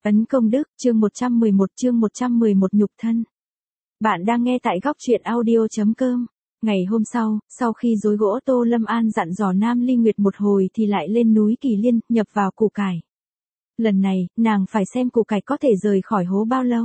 Ấn công đức, chương 111 nhục thân. Bạn đang nghe tại góc truyện audio.com. Ngày hôm sau khi rối gỗ Tô Lâm An dặn dò Nam Ly Nguyệt một hồi thì lại lên núi Kỳ Liên, nhập vào củ cải. Lần này, nàng phải xem củ cải có thể rời khỏi hố bao lâu.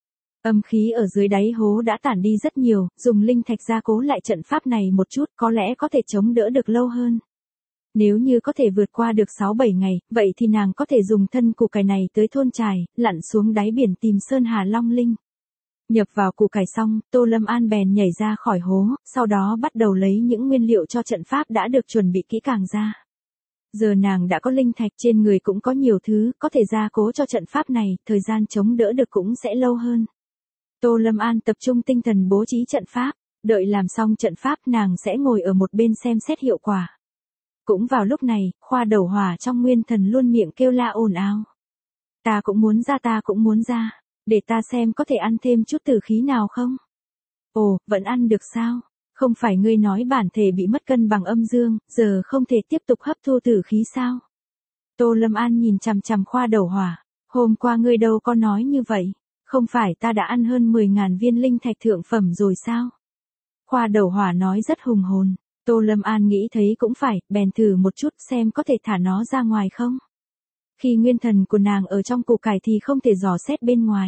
Âm khí ở dưới đáy hố đã tản đi rất nhiều, dùng linh thạch gia cố lại trận pháp này một chút có lẽ có thể chống đỡ được lâu hơn. Nếu như có thể vượt qua được 6-7 ngày, vậy thì nàng có thể dùng thân củ cải này tới thôn trài, lặn xuống đáy biển tìm Sơn Hà Long Linh. Nhập vào củ cải xong, Tô Lâm An bèn nhảy ra khỏi hố, sau đó bắt đầu lấy những nguyên liệu cho trận pháp đã được chuẩn bị kỹ càng ra. Giờ nàng đã có linh thạch, trên người cũng có nhiều thứ, có thể gia cố cho trận pháp này, thời gian chống đỡ được cũng sẽ lâu hơn. Tô Lâm An tập trung tinh thần bố trí trận pháp, đợi làm xong trận pháp nàng sẽ ngồi ở một bên xem xét hiệu quả. Cũng vào lúc này, Khoa Đầu Hỏa trong Nguyên Thần luôn miệng kêu la ồn ào. Ta cũng muốn ra, để ta xem có thể ăn thêm chút tử khí nào không? Ồ, vẫn ăn được sao? Không phải ngươi nói bản thể bị mất cân bằng âm dương, giờ không thể tiếp tục hấp thu tử khí sao? Tô Lâm An nhìn chằm chằm Khoa Đầu Hỏa, hôm qua ngươi đâu có nói như vậy, không phải ta đã ăn hơn 10.000 viên linh thạch thượng phẩm rồi sao? Khoa Đầu Hỏa nói rất hùng hồn. Tô Lâm An nghĩ thấy cũng phải, bèn thử một chút xem có thể thả nó ra ngoài không. Khi nguyên thần của nàng ở trong củ cải thì không thể dò xét bên ngoài.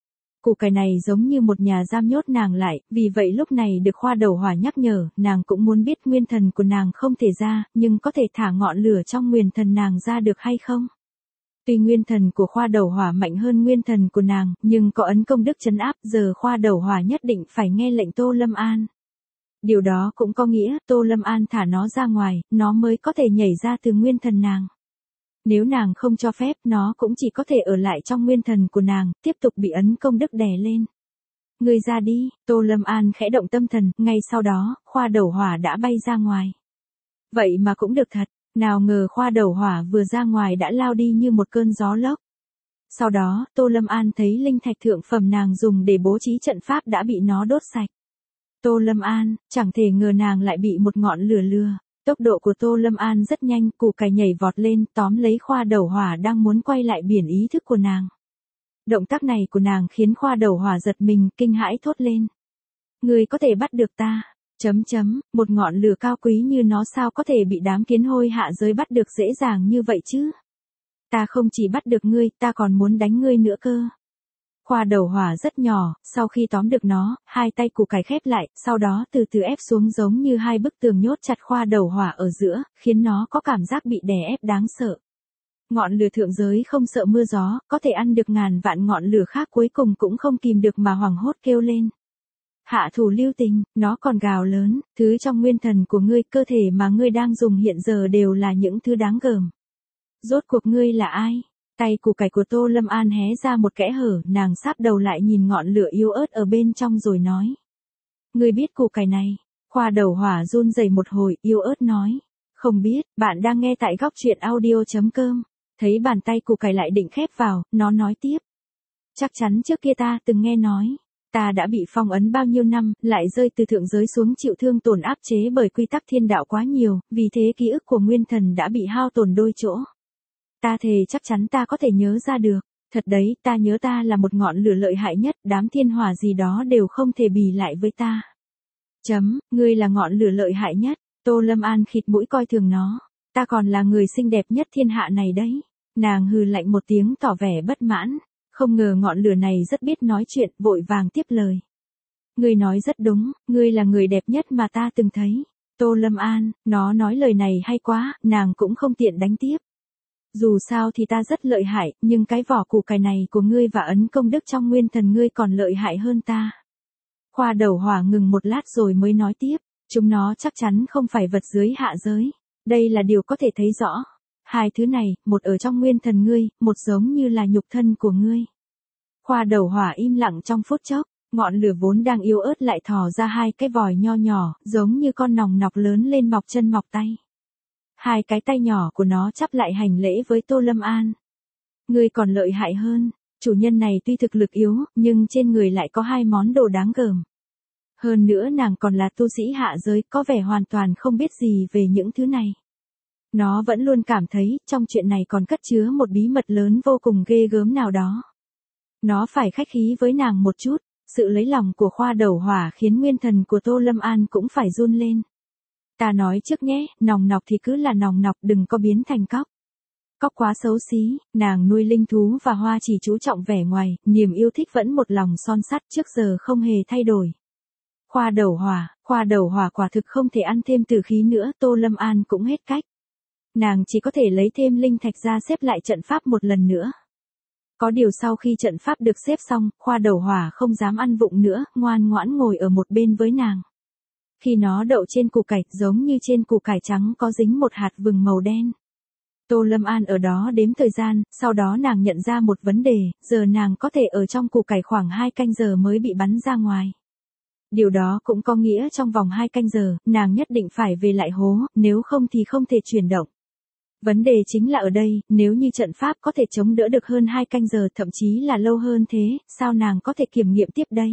Củ cải này giống như một nhà giam nhốt nàng lại, vì vậy lúc này được Khoa Đầu Hỏa nhắc nhở, nàng cũng muốn biết nguyên thần của nàng không thể ra, nhưng có thể thả ngọn lửa trong nguyên thần nàng ra được hay không. Tuy nguyên thần của Khoa Đầu Hỏa mạnh hơn nguyên thần của nàng, nhưng có ấn công đức trấn áp, giờ Khoa Đầu Hỏa nhất định phải nghe lệnh Tô Lâm An. Điều đó cũng có nghĩa, Tô Lâm An thả nó ra ngoài, nó mới có thể nhảy ra từ nguyên thần nàng. Nếu nàng không cho phép, nó cũng chỉ có thể ở lại trong nguyên thần của nàng, tiếp tục bị ấn công đức đè lên. Ngươi ra đi, Tô Lâm An khẽ động tâm thần, ngay sau đó, Khoa Đầu Hỏa đã bay ra ngoài. Vậy mà cũng được thật, nào ngờ Khoa Đầu Hỏa vừa ra ngoài đã lao đi như một cơn gió lốc. Sau đó, Tô Lâm An thấy linh thạch thượng phẩm nàng dùng để bố trí trận pháp đã bị nó đốt sạch. Tô Lâm An, chẳng thể ngờ nàng lại bị một ngọn lửa lừa. Tốc độ của Tô Lâm An rất nhanh, củ cải nhảy vọt lên, tóm lấy Khoa Đầu Hỏa đang muốn quay lại biển ý thức của nàng. Động tác này của nàng khiến Khoa Đầu Hỏa giật mình, kinh hãi thốt lên. Ngươi có thể bắt được ta, một ngọn lửa cao quý như nó sao có thể bị đám kiến hôi hạ giới bắt được dễ dàng như vậy chứ? Ta không chỉ bắt được ngươi, ta còn muốn đánh ngươi nữa cơ. Khoa Đầu Hỏa rất nhỏ, sau khi tóm được nó, hai tay củ cải khép lại, sau đó từ từ ép xuống giống như hai bức tường nhốt chặt Khoa Đầu Hỏa ở giữa, khiến nó có cảm giác bị đè ép đáng sợ. Ngọn lửa thượng giới không sợ mưa gió, có thể ăn được ngàn vạn ngọn lửa khác cuối cùng cũng không kìm được mà hoảng hốt kêu lên. Hạ thủ lưu tình, nó còn gào lớn, thứ trong nguyên thần của ngươi, cơ thể mà ngươi đang dùng hiện giờ đều là những thứ đáng gờm. Rốt cuộc ngươi là ai? Tay củ cải của Tô Lâm An hé ra một kẽ hở, nàng sáp đầu lại nhìn ngọn lửa yếu ớt ở bên trong rồi nói. Ngươi biết củ cải này? Khoa Đầu Hỏa run rẩy một hồi, yếu ớt nói. Không biết, bạn đang nghe tại góc truyện audio.com. Thấy bàn tay củ cải lại định khép vào, nó nói tiếp. Chắc chắn trước kia ta từng nghe nói. Ta đã bị phong ấn bao nhiêu năm, lại rơi từ thượng giới xuống chịu thương tổn áp chế bởi quy tắc thiên đạo quá nhiều, vì thế ký ức của nguyên thần đã bị hao tổn đôi chỗ. Ta thề chắc chắn ta có thể nhớ ra được. Thật đấy, ta nhớ ta là một ngọn lửa lợi hại nhất, đám thiên hỏa gì đó đều không thể bì lại với ta. Ngươi là ngọn lửa lợi hại nhất. Tô Lâm An khịt mũi coi thường nó. Ta còn là người xinh đẹp nhất thiên hạ này đấy. Nàng hừ lạnh một tiếng tỏ vẻ bất mãn. Không ngờ ngọn lửa này rất biết nói chuyện, vội vàng tiếp lời. Ngươi nói rất đúng, ngươi là người đẹp nhất mà ta từng thấy. Tô Lâm An, nó nói lời này hay quá, nàng cũng không tiện đánh tiếp. Dù sao thì ta rất lợi hại, nhưng cái vỏ củ cải này của ngươi và ấn công đức trong nguyên thần ngươi còn lợi hại hơn ta. Khoa Đầu Hỏa ngừng một lát rồi mới nói tiếp, chúng nó chắc chắn không phải vật dưới hạ giới. Đây là điều có thể thấy rõ. Hai thứ này, một ở trong nguyên thần ngươi, một giống như là nhục thân của ngươi. Khoa Đầu Hỏa im lặng trong phút chốc, ngọn lửa vốn đang yếu ớt lại thò ra hai cái vòi nho nhỏ, giống như con nòng nọc lớn lên mọc chân mọc tay. Hai cái tay nhỏ của nó chắp lại hành lễ với Tô Lâm An. Ngươi còn lợi hại hơn, chủ nhân này tuy thực lực yếu, nhưng trên người lại có hai món đồ đáng gờm. Hơn nữa nàng còn là tu sĩ hạ giới, có vẻ hoàn toàn không biết gì về những thứ này. Nó vẫn luôn cảm thấy, trong chuyện này còn cất chứa một bí mật lớn vô cùng ghê gớm nào đó. Nó phải khách khí với nàng một chút, sự lấy lòng của Khoa Đầu Hỏa khiến nguyên thần của Tô Lâm An cũng phải run lên. Ta nói trước nhé, nòng nọc thì cứ là nòng nọc, đừng có biến thành cóc. Cóc quá xấu xí, nàng nuôi linh thú và Hoa chỉ chú trọng vẻ ngoài, niềm yêu thích vẫn một lòng son sắt trước giờ không hề thay đổi. Khoa Đầu Hỏa quả thực không thể ăn thêm tử khí nữa, Tô Lâm An cũng hết cách. Nàng chỉ có thể lấy thêm linh thạch ra xếp lại trận pháp một lần nữa. Có điều sau khi trận pháp được xếp xong, Khoa Đầu Hỏa không dám ăn vụng nữa, ngoan ngoãn ngồi ở một bên với nàng. Khi nó đậu trên củ cải, giống như trên củ cải trắng có dính một hạt vừng màu đen. Tô Lâm An ở đó đếm thời gian, sau đó nàng nhận ra một vấn đề, giờ nàng có thể ở trong củ cải khoảng 2 canh giờ mới bị bắn ra ngoài. Điều đó cũng có nghĩa trong vòng 2 canh giờ, nàng nhất định phải về lại hố, nếu không thì không thể chuyển động. Vấn đề chính là ở đây, nếu như trận pháp có thể chống đỡ được hơn 2 canh giờ thậm chí là lâu hơn thế, sao nàng có thể kiểm nghiệm tiếp đây?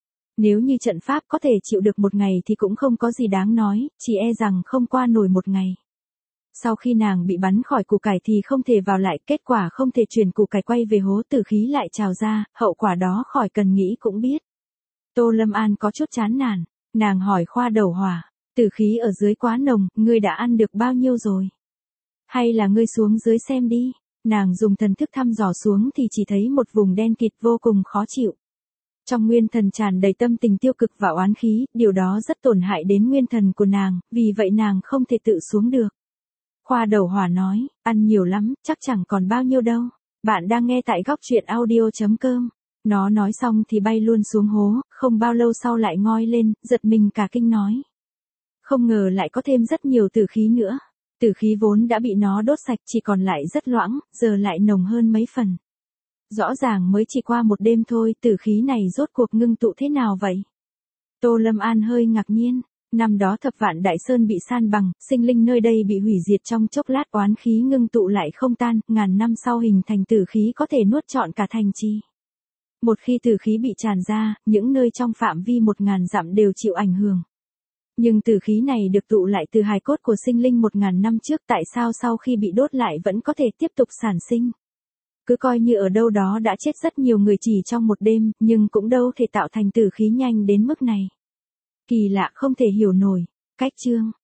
Nếu như trận pháp có thể chịu được 1 ngày thì cũng không có gì đáng nói, chỉ e rằng không qua nổi 1 ngày. Sau khi nàng bị bắn khỏi củ cải thì không thể vào lại, kết quả không thể chuyển củ cải quay về hố, tử khí lại trào ra, hậu quả đó khỏi cần nghĩ cũng biết. Tô Lâm An có chút chán nản, nàng hỏi Khoa Đầu Hỏa, tử khí ở dưới quá nồng, ngươi đã ăn được bao nhiêu rồi? Hay là ngươi xuống dưới xem đi? Nàng dùng thần thức thăm dò xuống thì chỉ thấy một vùng đen kịt vô cùng khó chịu. Trong nguyên thần tràn đầy tâm tình tiêu cực và oán khí, điều đó rất tổn hại đến nguyên thần của nàng, vì vậy nàng không thể tự xuống được. Khoa Đầu Hỏa nói, ăn nhiều lắm, chắc chẳng còn bao nhiêu đâu. Bạn đang nghe tại góc truyện audio.com. Nó nói xong thì bay luôn xuống hố, không bao lâu sau lại ngoi lên, giật mình cả kinh nói. Không ngờ lại có thêm rất nhiều tử khí nữa. Tử khí vốn đã bị nó đốt sạch chỉ còn lại rất loãng, giờ lại nồng hơn mấy phần. Rõ ràng mới chỉ qua một đêm thôi, tử khí này rốt cuộc ngưng tụ thế nào vậy? Tô Lâm An hơi ngạc nhiên. Năm đó Thập Vạn Đại Sơn bị san bằng, sinh linh nơi đây bị hủy diệt trong chốc lát, oán khí ngưng tụ lại không tan, ngàn năm sau hình thành tử khí có thể nuốt trọn cả thành trì. Một khi tử khí bị tràn ra, những nơi trong phạm vi 1000 dặm đều chịu ảnh hưởng. Nhưng tử khí này được tụ lại từ hài cốt của sinh linh 1000 năm trước, tại sao sau khi bị đốt lại vẫn có thể tiếp tục sản sinh? Cứ coi như ở đâu đó đã chết rất nhiều người chỉ trong một đêm, nhưng cũng đâu thể tạo thành tử khí nhanh đến mức này. Kỳ lạ không thể hiểu nổi. Cách chương